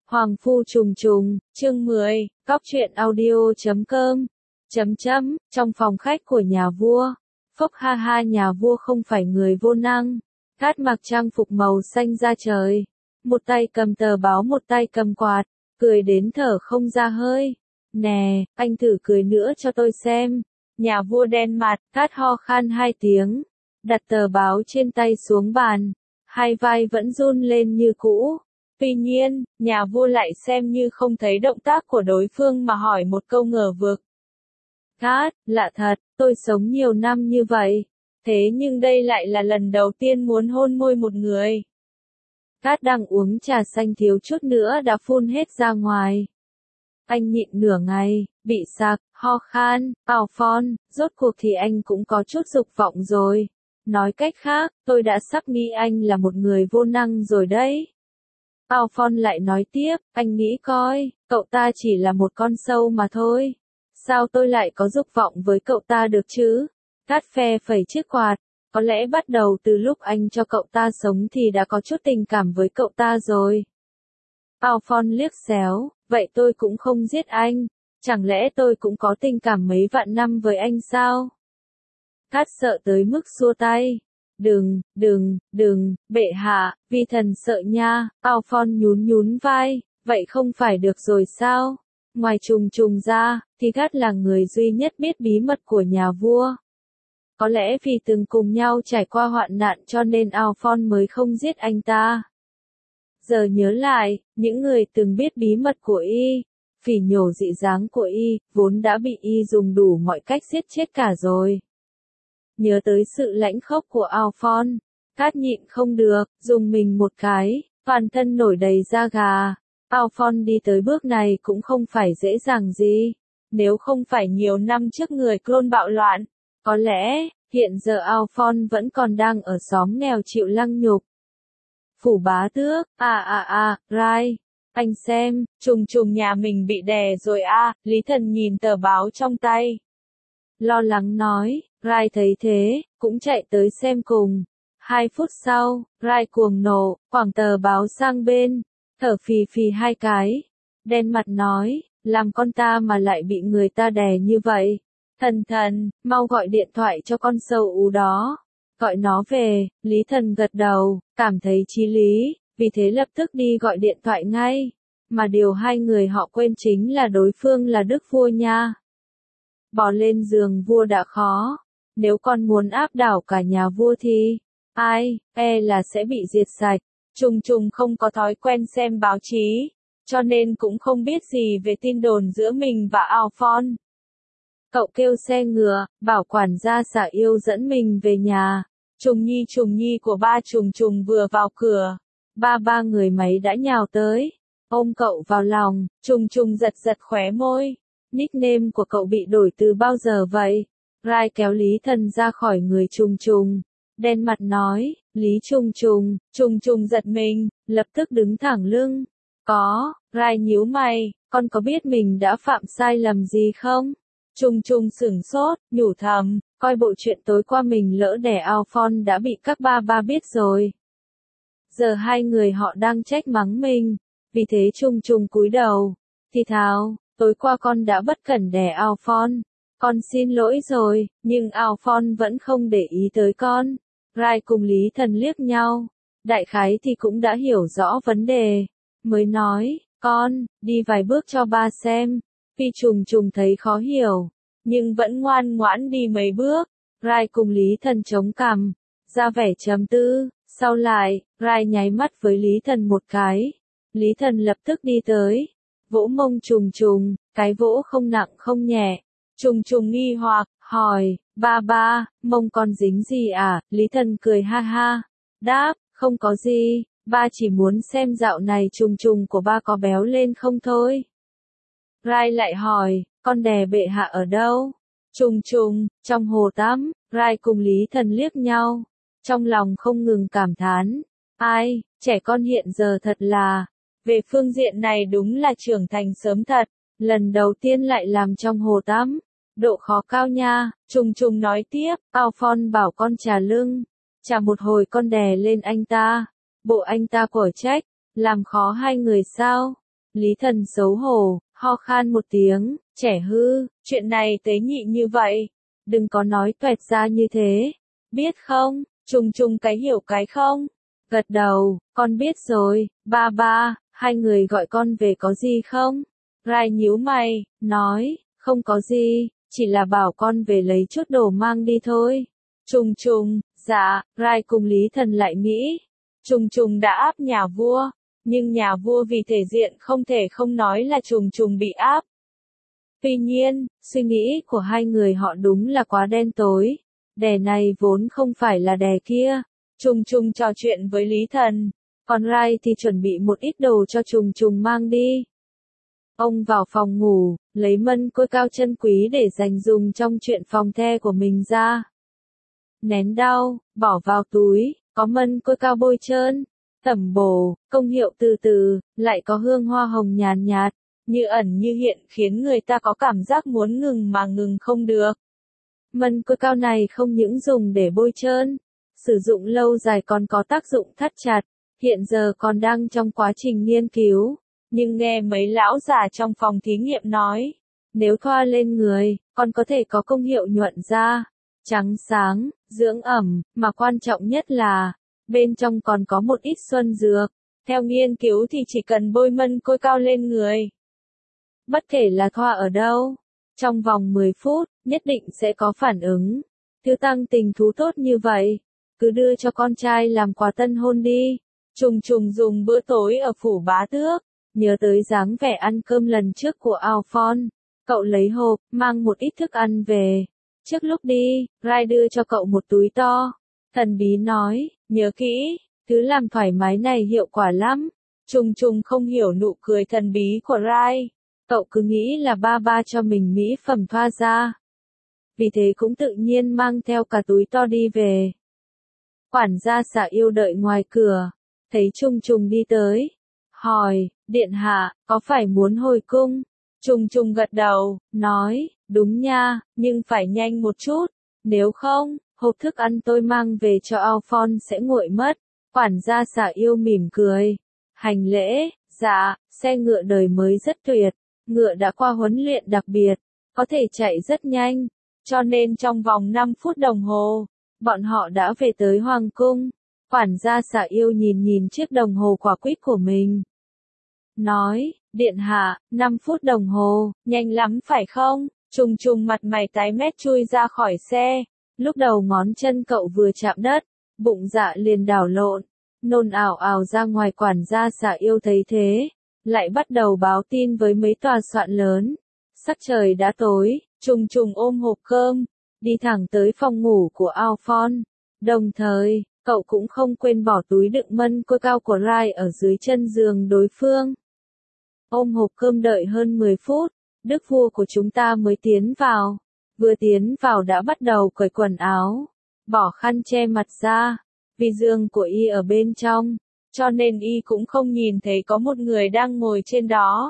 Hoàng phu trùng trùng, chương 10, góc truyện audio.com. Trong phòng khách của nhà vua, phốc ha ha, nhà vua không phải người vô năng. Cát mặc trang phục màu xanh da trời, một tay cầm tờ báo một tay cầm quạt, cười đến thở không ra hơi. Nè, anh thử cười nữa cho tôi xem. Nhà vua đen mặt, Cát ho khan 2 tiếng, đặt tờ báo trên tay xuống bàn, hai vai vẫn run lên như cũ. Tuy nhiên, nhà vua lại xem như không thấy động tác của đối phương mà hỏi một câu ngờ vực. Cát, lạ thật, tôi sống nhiều năm như vậy, thế nhưng đây lại là lần đầu tiên muốn hôn môi một người. Cát đang uống trà xanh thiếu chút nữa đã phun hết ra ngoài. Anh nhịn nửa ngày, bị sặc, ho khan, Alphonse, rốt cuộc thì anh cũng có chút dục vọng rồi. Nói cách khác, tôi đã sắp nghĩ anh là một người vô năng rồi đấy. Alphonse lại nói tiếp, anh nghĩ coi, cậu ta chỉ là một con sâu mà thôi. Sao tôi lại có dục vọng với cậu ta được chứ? Cát phe phẩy chiếc quạt, có lẽ bắt đầu từ lúc anh cho cậu ta sống thì đã có chút tình cảm với cậu ta rồi. Alphonse liếc xéo, vậy tôi cũng không giết anh, chẳng lẽ tôi cũng có tình cảm mấy vạn năm với anh sao? Cát sợ tới mức xua tay. Đừng, bệ hạ, vi thần sợ nha. Alphonse nhún vai, vậy không phải được rồi sao? Ngoài trùng trùng ra, thì Cát là người duy nhất biết bí mật của nhà vua. Có lẽ vì từng cùng nhau trải qua hoạn nạn cho nên Alphonse mới không giết anh ta. Giờ nhớ lại, những người từng biết bí mật của y, phỉ nhổ dị dáng của y, vốn đã bị y dùng đủ mọi cách giết chết cả rồi. Nhớ tới sự lãnh khốc của Alphonse, Cát nhịn không được, dùng mình một cái, toàn thân nổi đầy da gà. Alphonse đi tới bước này cũng không phải dễ dàng gì. Nếu không phải nhiều năm trước người clone bạo loạn, có lẽ, hiện giờ Alphonse vẫn còn đang ở xóm nghèo chịu lăng nhục. Phủ bá tước, Rai, anh xem, trùng nhà mình bị đè rồi Lý Thần nhìn tờ báo trong tay. Lo lắng nói, Rai thấy thế, cũng chạy tới xem cùng. 2 phút sau, Rai cuồng nộ, quẳng tờ báo sang bên, thở phì phì 2 cái. Đen mặt nói, làm con ta mà lại bị người ta đè như vậy. Thần, mau gọi điện thoại cho con sâu ú đó. Gọi nó về. Lý Thần gật đầu, cảm thấy chí lý, vì thế lập tức đi gọi điện thoại ngay. Mà điều hai người họ quên chính là đối phương là Đức Vua nha. Bò lên giường vua đã khó, nếu con muốn áp đảo cả nhà vua thì, là sẽ bị diệt sạch. Trùng không có thói quen xem báo chí, cho nên cũng không biết gì về tin đồn giữa mình và Alphonse. Cậu kêu xe ngựa, bảo quản gia xả yêu dẫn mình về nhà. Trùng nhi của ba trùng vừa vào cửa, ba người máy đã nhào tới, ôm cậu vào lòng. Trùng giật khóe môi. Nickname của cậu bị đổi từ bao giờ vậy? Rai kéo Lý Thần ra khỏi người trùng. Đen mặt nói, Lý trùng giật mình, lập tức đứng thẳng lưng. Có, Rai nhíu mày, con có biết mình đã phạm sai lầm gì không? Trùng sửng sốt, nhủ thầm, coi bộ chuyện tối qua mình lỡ đẻ Alphonse đã bị các ba biết rồi. Giờ hai người họ đang trách mắng mình, vì thế trùng cúi đầu, thì thào, tối qua con đã bất cẩn đẻ Alphonse, con xin lỗi rồi, nhưng Alphonse vẫn không để ý tới con. Rai cùng Lý Thần liếc nhau, đại khái thì cũng đã hiểu rõ vấn đề, mới nói, con, đi vài bước cho ba xem. Vì trùng thấy khó hiểu, nhưng vẫn ngoan ngoãn đi mấy bước. Rai cùng Lý Thần chống cằm, ra vẻ trầm tư, sau lại, Rai nháy mắt với Lý Thần một cái. Lý Thần lập tức đi tới, vỗ mông trùng, cái vỗ không nặng không nhẹ. Trùng nghi hoặc, hỏi, ba, mông con dính gì à? Lý Thần cười ha ha, đáp, không có gì, ba chỉ muốn xem dạo này trùng của ba có béo lên không thôi. Rai lại hỏi, con đè bệ hạ ở đâu? Trùng, trong hồ tắm. Rai cùng Lý Thần liếc nhau, trong lòng không ngừng cảm thán, trẻ con hiện giờ thật là, về phương diện này đúng là trưởng thành sớm thật, lần đầu tiên lại làm trong hồ tắm, độ khó cao nha. Trùng nói tiếp, Alphonse bảo con chà lưng, chà một hồi con đè lên anh ta, bộ anh ta quở trách, làm khó hai người sao? Lý Thần xấu hổ, ho khan một tiếng, trẻ hư, chuyện này tế nhị như vậy. Đừng có nói toẹt ra như thế. Biết không, Trùng Trùng cái hiểu cái không? Gật đầu, con biết rồi, ba ba, hai người gọi con về có gì không? Rai nhíu mày, nói, không có gì, chỉ là bảo con về lấy chút đồ mang đi thôi. Trùng Trùng, dạ, Rai cùng Lý Thần lại nghĩ. Trùng Trùng đã áp nhà vua, nhưng nhà vua vì thể diện không thể không nói là Trùng Trùng bị áp. Tuy nhiên, suy nghĩ của hai người họ đúng là quá đen tối. Đè này vốn không phải là đè kia. Trùng Trùng trò chuyện với Lý Thần, còn Rai thì chuẩn bị một ít đồ cho Trùng Trùng mang đi. Ông vào phòng ngủ, lấy mân côi cao chân quý để dành dùng trong chuyện phòng the của mình ra. Nén đau, bỏ vào túi, có mân côi cao bôi trơn, tẩm bổ, công hiệu từ từ, lại có hương hoa hồng nhàn nhạt, như ẩn như hiện khiến người ta có cảm giác muốn ngừng mà ngừng không được. Mân côi cao này không những dùng để bôi trơn, sử dụng lâu dài còn có tác dụng thắt chặt, hiện giờ còn đang trong quá trình nghiên cứu, nhưng nghe mấy lão già trong phòng thí nghiệm nói, nếu thoa lên người, còn có thể có công hiệu nhuận da, trắng sáng, dưỡng ẩm, mà quan trọng nhất là, bên trong còn có một ít xuân dược. Theo nghiên cứu thì chỉ cần bôi mân côi cao lên người, bất kể là thoa ở đâu, trong vòng 10 phút, nhất định sẽ có phản ứng. Thứ tăng tình thú tốt như vậy, cứ đưa cho con trai làm quà tân hôn đi. Trùng Trùng dùng bữa tối ở phủ bá tước, nhớ tới dáng vẻ ăn cơm lần trước của Alphonse. Cậu lấy hộp, mang một ít thức ăn về. Trước lúc đi, Rai đưa cho cậu một túi to. Thần bí nói, nhớ kỹ, thứ làm thoải mái này hiệu quả lắm. Trùng Trùng không hiểu nụ cười thần bí của Rai. Cậu cứ nghĩ là ba ba cho mình mỹ phẩm thoa da. Vì thế cũng tự nhiên mang theo cả túi to đi về. Quản gia Xạ Yêu đợi ngoài cửa, thấy Trùng Trùng đi tới, hỏi, điện hạ, có phải muốn hồi cung? Trùng Trùng gật đầu, nói, đúng nha, nhưng phải nhanh một chút, nếu không, hộp thức ăn tôi mang về cho Alphonse sẽ nguội mất. Quản gia Xạ Yêu mỉm cười, hành lễ, dạ, xe ngựa đời mới rất tuyệt, ngựa đã qua huấn luyện đặc biệt, có thể chạy rất nhanh, cho nên trong vòng 5 phút đồng hồ, bọn họ đã về tới Hoàng cung. Quản gia Xạ Yêu nhìn nhìn chiếc đồng hồ quả quýt của mình. Nói, điện hạ, 5 phút đồng hồ, nhanh lắm phải không? Trùng Trùng mặt mày tái mét chui ra khỏi xe. Lúc đầu ngón chân cậu vừa chạm đất, bụng dạ liền đảo lộn, nôn ào ào ra ngoài. Quản gia Xạ Yêu thấy thế, lại bắt đầu báo tin với mấy tòa soạn lớn. Sắc trời đã tối, Trùng Trùng ôm hộp cơm, đi thẳng tới phòng ngủ của Alphonse. Đồng thời, cậu cũng không quên bỏ túi đựng mân côi cao của Rai ở dưới chân giường đối phương. Ôm hộp cơm đợi hơn 10 phút, đức vua của chúng ta mới tiến vào. Vừa tiến vào đã bắt đầu cởi quần áo, bỏ khăn che mặt ra, vì giường của y ở bên trong, cho nên y cũng không nhìn thấy có một người đang ngồi trên đó.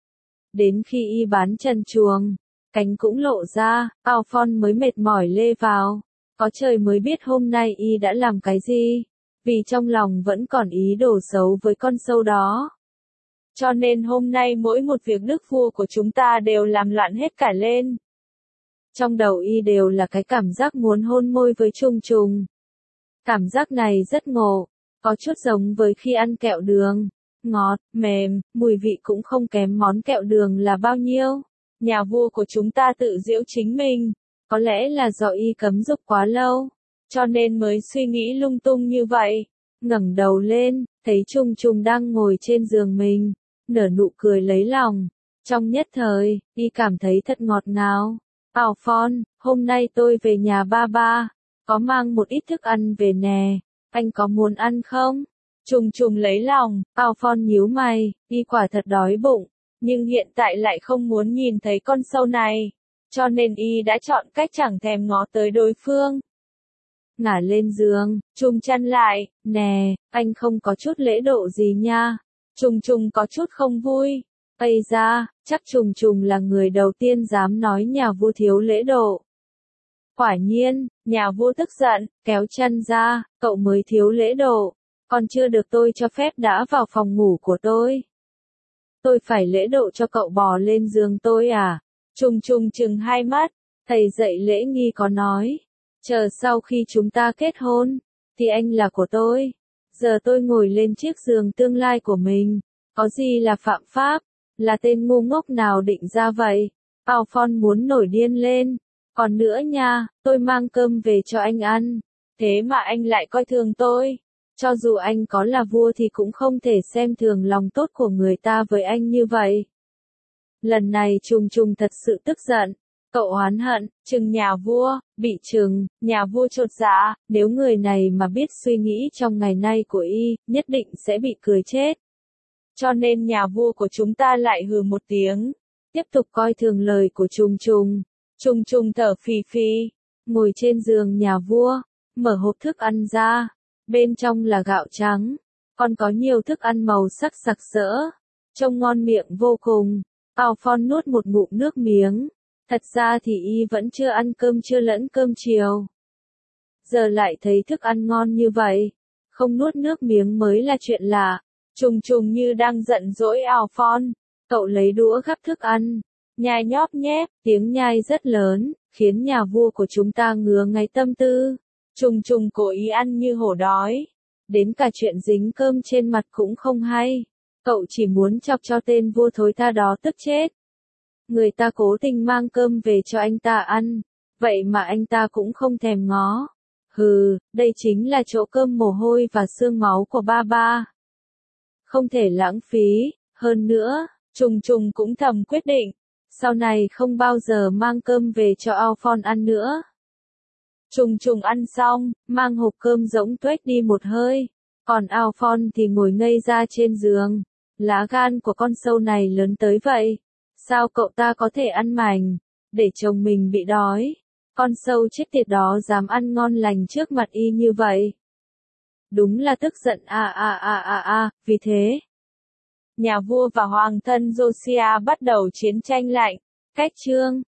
Đến khi y bán trần chuồng, cánh cũng lộ ra, Alphonse mới mệt mỏi lê vào. Có trời mới biết hôm nay y đã làm cái gì, vì trong lòng vẫn còn ý đồ xấu với con sâu đó. Cho nên hôm nay mỗi một việc đức vua của chúng ta đều làm loạn hết cả lên. Trong đầu y đều là cái cảm giác muốn hôn môi với Trùng Trùng. Cảm giác này rất ngộ, có chút giống với khi ăn kẹo đường. Ngọt, mềm, mùi vị cũng không kém món kẹo đường là bao nhiêu. Nhà vua của chúng ta tự giễu chính mình. Có lẽ là do y cấm dục quá lâu, cho nên mới suy nghĩ lung tung như vậy. Ngẩng đầu lên, thấy Trùng Trùng đang ngồi trên giường mình, nở nụ cười lấy lòng. Trong nhất thời, y cảm thấy thật ngọt ngào. Alphonse, hôm nay tôi về nhà ba ba, có mang một ít thức ăn về nè, anh có muốn ăn không? Trùng Trùng lấy lòng, Alphonse nhíu mày, y quả thật đói bụng, nhưng hiện tại lại không muốn nhìn thấy con sâu này. Cho nên y đã chọn cách chẳng thèm ngó tới đối phương. Ngả lên giường, chum chăn lại, nè, anh không có chút lễ độ gì nha. Trùng Trùng có chút không vui. Ây da, chắc Trùng Trùng là người đầu tiên dám nói nhà vua thiếu lễ độ. Quả nhiên, nhà vua tức giận, kéo chân ra, cậu mới thiếu lễ độ, còn chưa được tôi cho phép đã vào phòng ngủ của tôi. Tôi phải lễ độ cho cậu bò lên giường tôi à? Trung Trung trừng hai mắt, thầy dạy lễ nghi có nói. Chờ sau khi chúng ta kết hôn, thì anh là của tôi. Giờ tôi ngồi lên chiếc giường tương lai của mình. Có gì là phạm pháp? Là tên ngu ngốc nào định ra vậy? Alphonse muốn nổi điên lên. Còn nữa nha, tôi mang cơm về cho anh ăn. Thế mà anh lại coi thường tôi. Cho dù anh có là vua thì cũng không thể xem thường lòng tốt của người ta với anh như vậy. Lần này Trung Trung thật sự tức giận. Cậu oán hận, trừng nhà vua, bị trừng, nhà vua chột dạ, nếu người này mà biết suy nghĩ trong ngày nay của y, nhất định sẽ bị cười chết. Cho nên nhà vua của chúng ta lại hừ một tiếng, tiếp tục coi thường lời của Trung Trung. Trung Trung thở phì phì, ngồi trên giường nhà vua, mở hộp thức ăn ra, bên trong là gạo trắng, còn có nhiều thức ăn màu sắc sặc sỡ, trông ngon miệng vô cùng. Alphonse nuốt một ngụm nước miếng. Thật ra thì y vẫn chưa ăn cơm trưa lẫn cơm chiều. Giờ lại thấy thức ăn ngon như vậy, không nuốt nước miếng mới là chuyện lạ. Trùng trùng như đang giận dỗi Alphonse, cậu lấy đũa gắp thức ăn, nhai nhóp nhép, tiếng nhai rất lớn, khiến nhà vua của chúng ta ngứa ngáy tâm tư. Trùng trùng cố ý ăn như hổ đói, đến cả chuyện dính cơm trên mặt cũng không hay. Cậu chỉ muốn chọc cho tên vua thối tha đó tức chết. Người ta cố tình mang cơm về cho anh ta ăn, vậy mà anh ta cũng không thèm ngó. Hừ, đây chính là chỗ cơm mồ hôi và xương máu của ba ba. Không thể lãng phí, hơn nữa, Trùng Trùng cũng thầm quyết định, sau này không bao giờ mang cơm về cho Alphonse ăn nữa. Trùng Trùng ăn xong, mang hộp cơm rỗng tuếch đi một hơi, còn Alphonse thì ngồi ngây ra trên giường. Lá gan của con sâu này lớn tới vậy. Sao cậu ta có thể ăn mảnh, để chồng mình bị đói? Con sâu chết tiệt đó dám ăn ngon lành trước mặt y như vậy. Đúng là tức giận vì thế. Nhà vua và hoàng thân Josiah bắt đầu chiến tranh lạnh. Cách chương